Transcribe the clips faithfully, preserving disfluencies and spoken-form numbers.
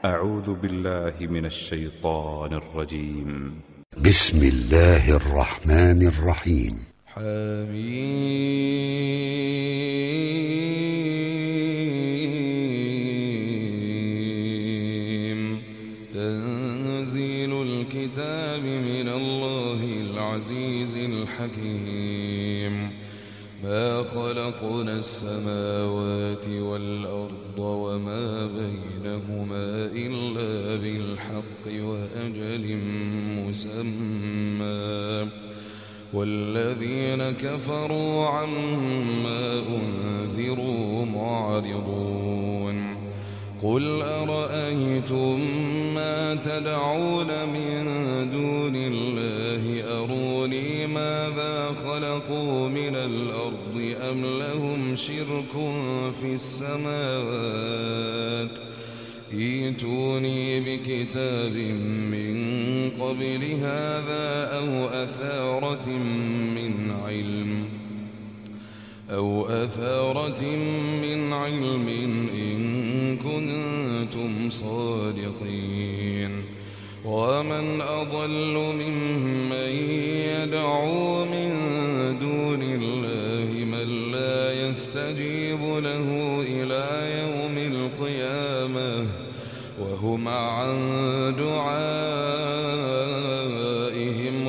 أعوذ بالله من الشيطان الرجيم. بسم الله الرحمن الرحيم. حميم. تنزيل الكتاب من الله العزيز الحكيم. ما خلقنا السماوات والأرض وما بينهما إلا بالحق وأجل مسمى والذين كفروا عما أنذروا معرضون. قل أرأيتم ما تدعون من دون الله أروني ماذا خلقوا من الأرض أم لهم شرك في السماوات ائتوني بكتاب من قبل هذا أو أثارة من علم أو أثارة من علم إن كنتم صادقين. ومن أضل ممن يدعو من دون الله من لا يستجيب له إلى يوم القيامة وهم عن دعائهم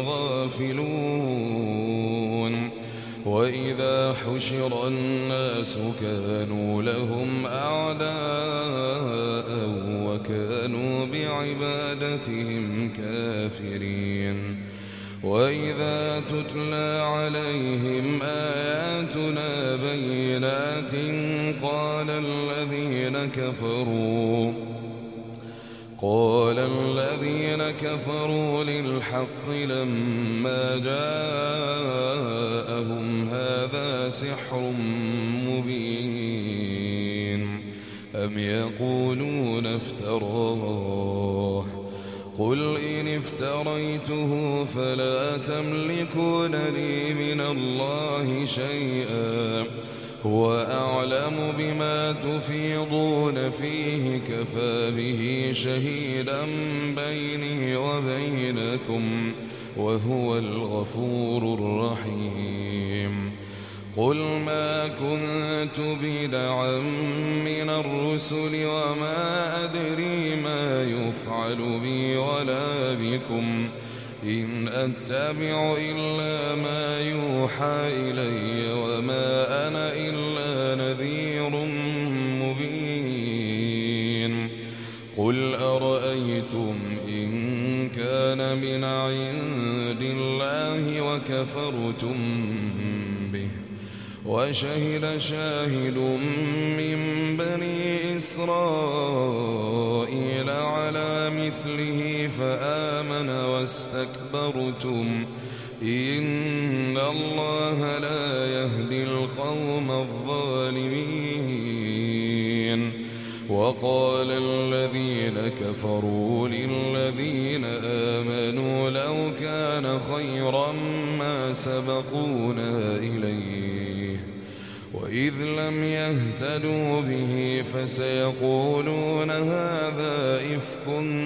غافلون. وإذا حشر الناس كانوا لهم أعداء وكانوا بعبادتهم كافرين. وإذا تتلى عليهم آياتنا بينات قال الذين كفروا قال الذين كفروا للحق لما جاءهم هذا سحر مبين أم يقولون افتراه قل إن افتريته فلا تملكون لي من الله شيئا هو أعلم بما تفيضون فيه كفى به شهيدا بيني وبينكم وهو الغفور الرحيم. قل ما كنت بدعا من الرسل وما أدري ما يفعل بي ولا بكم إن أتبع إلا ما يوحى إلي وما أنا إلا نذير مبين. قل أرأيتم إن كان من عند الله وكفرتم به وشهد شاهد من بني إسرائيل على مثله فآمن واستكبرتم إن الله لا يهدي القوم الظالمين. وقال الذين كفروا للذين آمنوا لو كان خيرا ما سبقونا إليه وإذ لم يهتدوا به فسيقولون هذا إفك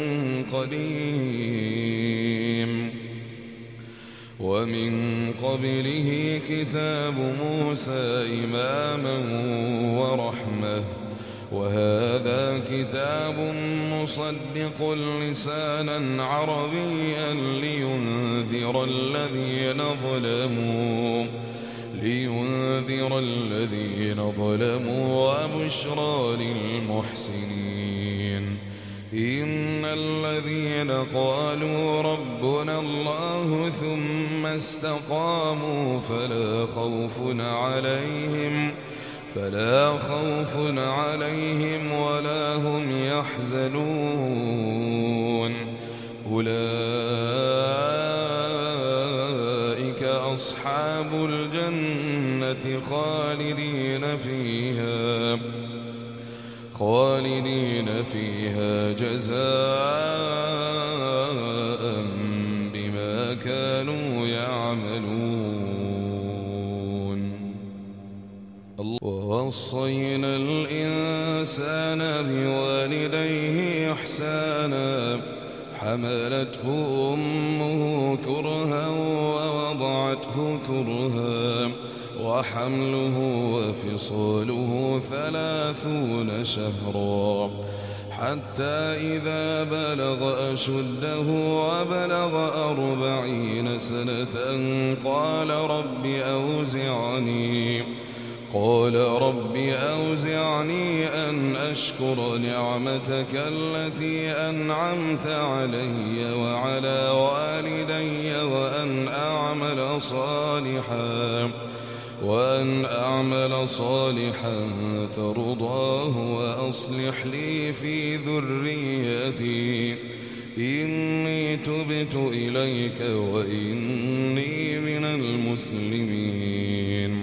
قديم. ومن قبله كتاب موسى إماما ورحمة وهذا كتاب مصدق لسانا عربيا لينذر الذين ظلموا لينذر الذين ظلموا وبشرى للمحسنين. إن الذين قالوا ربنا الله ثم استقاموا فلا خوف عليهم فلا خوف عليهم ولا هم يحزنون. أولئك أصحاب الجنة خالدين فيها خالدين فيها جزاء بما كانوا يعملون. الله ووصينا الإنسان بوالديه إحسانا حملته أمه كرها ووضعته كرها وحمله وفصاله ثلاثون شهرا حتى إذا بلغ أشده وبلغ أربعين سنة قال رب أوزعني قال رب أوزعني أن أشكر نعمتك التي أنعمت علي وعلى والدي وأن أعمل صالحا وأن أعمل صالحا ترضاه وأصلح لي في ذريتي إني تبت إليك وإني من المسلمين.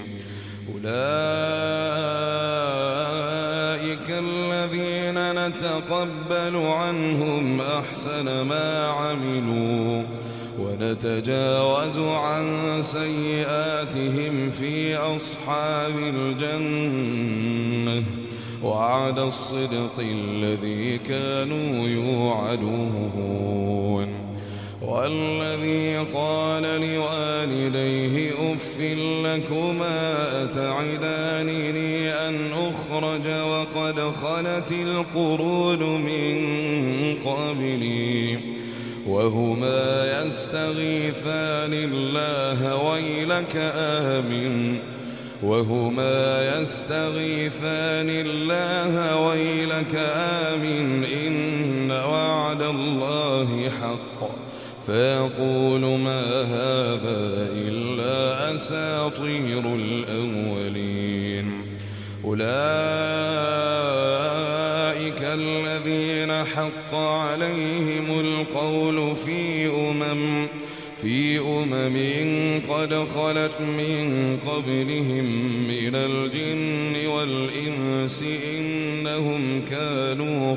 أولئك الذين نتقبل عنهم أحسن ما عملوا ونتجاوز عن سيئاتهم في أصحاب الجنة وعد الصدق الذي كانوا يوعدون. والذي قال لوالديه أف لكما أتعدانني أن أخرج وقد خلت القرون من قبلي وهما يستغيثان الله ويلك آمن وهما يستغيثان الله ويلك آمن إن وعد الله حق فيقول ما هذا إلا أساطير الأولين. أولئك الذين حق عليهم القول في أمم في أمم قد خلت من قبلهم من الجن والإنس إنهم كانوا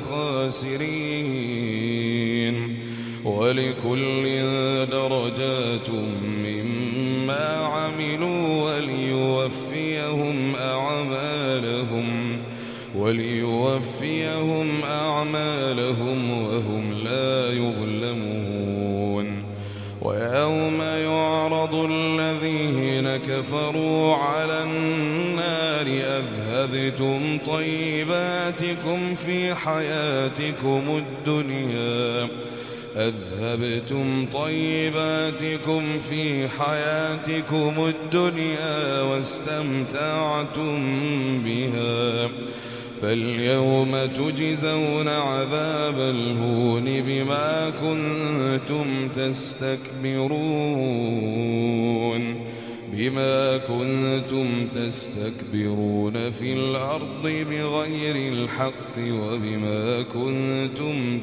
خاسرين. ولكل درجات مما عملوا وليوفيهم أعمالهم وليوفيهم أعمالهم وهم لا يظلمون. ويوم يعرض الذين كفروا على النار أذهبتم طيباتكم في حياتكم الدنيا أذهبتم طيباتكم في حياتكم الدنيا واستمتعتم بها فاليوم تجزون عذاب الهون بما كنتم تستكبرون بما كنتم تستكبرون في الأرض بغير الحق وبما كنتم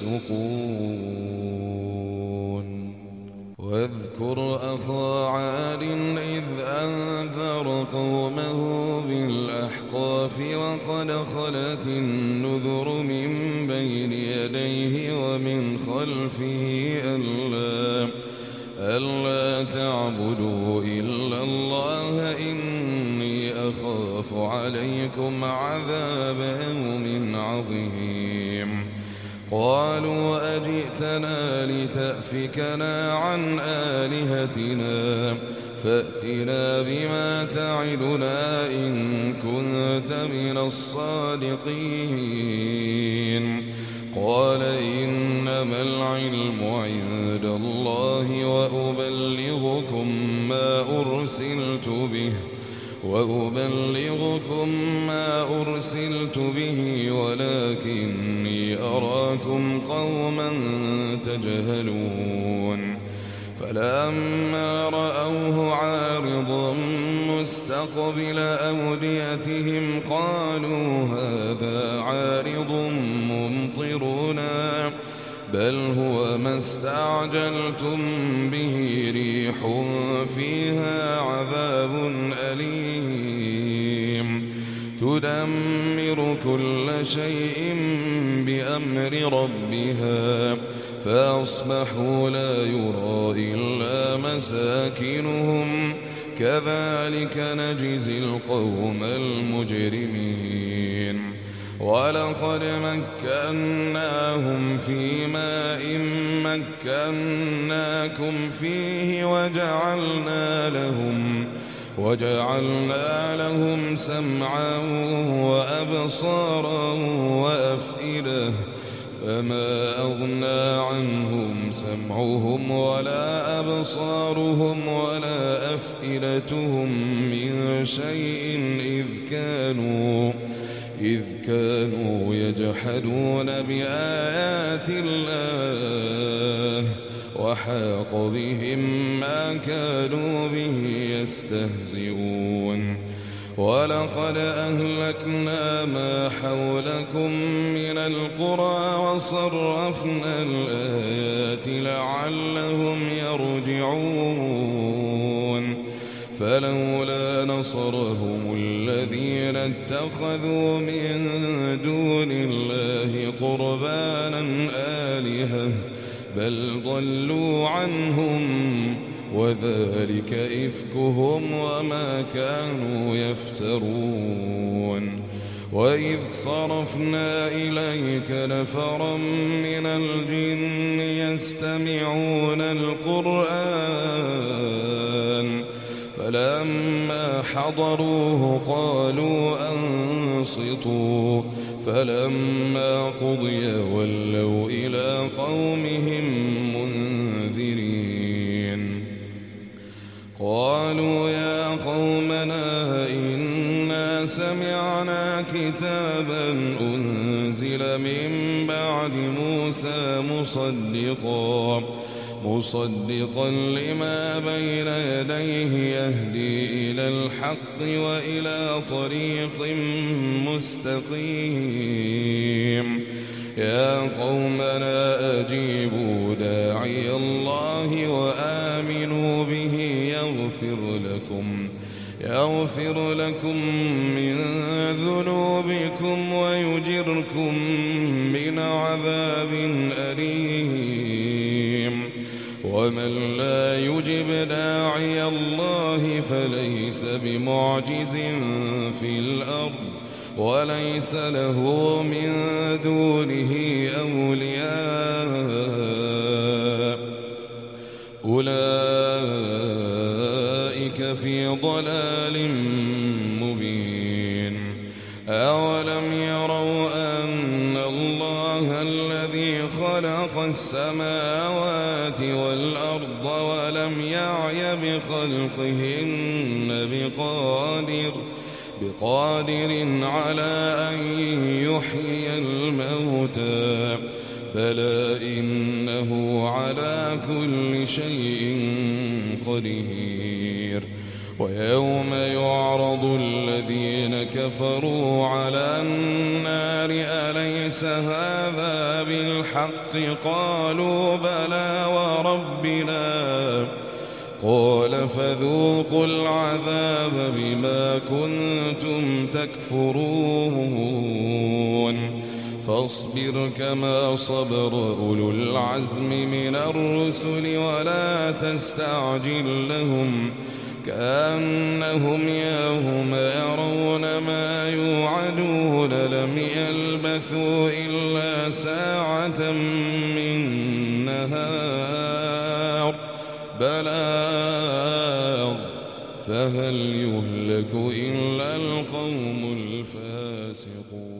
تفسقون. واذكر أخا عاد إذ أنذر قومه بالأحقاف وقد خلت النذر من بين يديه ومن خلفه ألا ألا تعبدوا إلا الله إني أخاف عليكم عذاب يوم عظيم. قالوا أجئتنا لتأفكنا عن آلهتنا فأتنا بما تعدنا إن كنت من الصادقين. قال إنما العلم عند الله وأبلغكم ما أرسلت به وأبلغكم ما أرسلت به ولكني أراكم قوما تجهلون. فلما رأوه عارضا مستقبل أوديتهم قالوا هذا عارض ممطرنا بل هو ما استعجلتم به ريح فيها عذاب أليم تدمر كل شيء بأمر ربها فأصبحوا لا يرى إلا مساكنهم كذلك نجزي القوم المجرمين ولقد مكناهم في ماء مكناكم فيه وجعلنا لهم وجعلنا لهم سمعا وأبصارا وأفئدة فما أغنى عنهم سمعهم ولا أبصارهم ولا أفئدتهم من شيء إذ كانوا إذ كانوا يجحدون بآيات الله وحاق بهم ما كانوا به يستهزئون ولقد أهلكنا ما حولكم من القرى وصرفنا الآيات لعلهم يرجعون فلولا نصرهم الذين اتخذوا من دون الله قربانا آلهة بل ضلوا عنهم وذلك إفكهم وما كانوا يفترون وإذ صرفنا إليك نفرا من الجن يستمعون القرآن فلما حضروه قالوا أنصتوا فلما قضي ولوا إلى قومهم منذرين قالوا يا قومنا إنا سمعنا كتابا أنزل من بعد موسى مصدقا مصدقا لما بين يديه يهدي إلى الحق وإلى طريق مستقيم يا قومنا أجيبوا داعي الله وآمنوا به يغفر لكم يغفر لكم من ذنوبكم ويجركم من عذاب أليم ومن لا يجب داعي الله فليس بمعجز في الأرض وليس له من دونه أولياء أولئك في ضلال مبين أولم يروا أن الله الذي خلق السماوات والأرض ولم يعي بخلقهن بقادر بقادر على أن يحيي الموتى بلى إنه على كل شيء قدير ويوم يعرض الذين كفروا على النار أليس هذا بالحق قالوا بلى وربنا قال فذوقوا العذاب بما كنتم تكفرون فاصبر كما صبر أولو العزم من الرسل ولا تستعجل لهم كأنهم يوم يرون ما يوعدون لم يلبثوا إلا ساعة من نهار بلاغ فهل يهلك إلا القوم الفاسقون